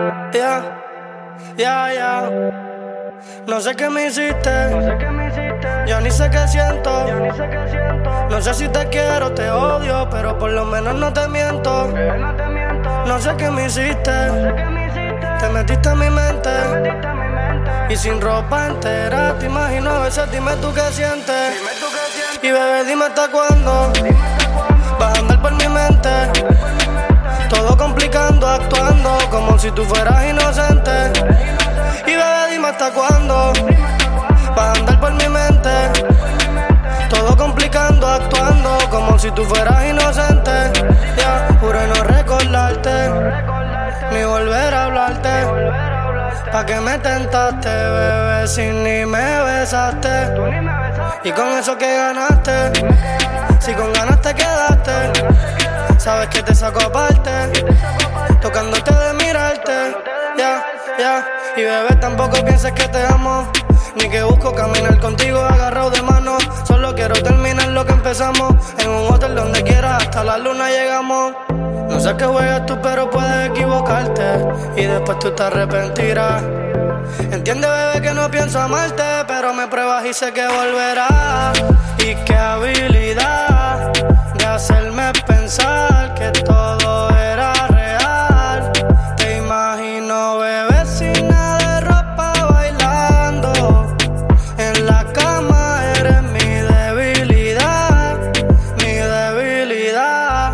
Ya, ya, ya. No sé qué me hiciste, ya ni sé qué siento. No sé si te quiero o te odio, pero por lo menos no te miento. No sé qué me hiciste, te metiste en mi mente. Y sin ropa entera te imagino a veces, dime tú qué sientes. Y bebé, dime hasta cuándo vas a andar por mi mente. Todo complicando, actuando como si tú fueras inocente. Y bebé, dime hasta cuándo vas a andar por mi mente. Todo complicando, actuando como si tú fueras inocente. Ya, juro no recordarte, ni volver a hablarte. Pa' que me tentaste, bebé, si ni me besaste. Y con eso que ganaste, si con ganas te quedaste, sabes que te saco aparte, tocándote de mirarte. Ya, ya. Y bebé, tampoco pienses que te amo, ni que busco caminar contigo agarrado de mano. Solo quiero terminar lo que empezamos, en un hotel donde quieras, hasta la luna llegamos. No sé qué juegas tú, pero puedes equivocarte y después tú te arrepentirás. Entiende, bebé, que no pienso amarte, pero me pruebas y sé que volverás. Y qué habilidad de hacerme pensar que todo era real. Te imagino, bebé, sin nada de ropa bailando. En la cama eres mi debilidad, mi debilidad.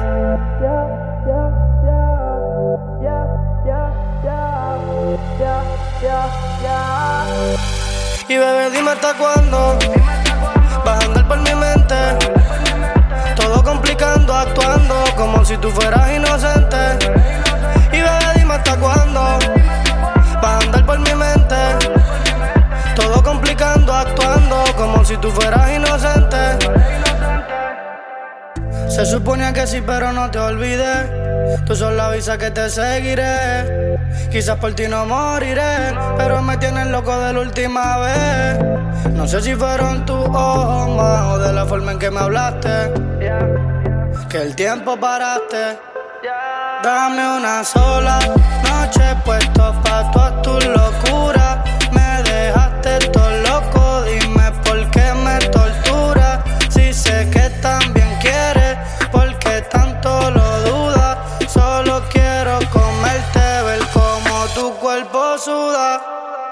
Y bebé, dime hasta cuándo vas a andar por mi mente. Todo complicando, actuando como si tú fueras inocente. Y bebé, dime hasta cuándo vas a andar por mi mente. Todo complicando, actuando como si tú fueras inocente. Se suponía que sí, pero no te olvidé. Tú solo avisas que te seguiré. Quizás por ti no moriré, pero me tienes loco de la última vez. No sé si fueron tus ojos más o de la forma en que me hablaste, que el tiempo paraste. Dame una sola noche puesto pa' todas tus locuras. Me dejaste todo loco, dime por qué me torturas. Si sé que también quieres, ¿por qué tanto lo dudas? Solo quiero comerte, ver cómo tu cuerpo suda.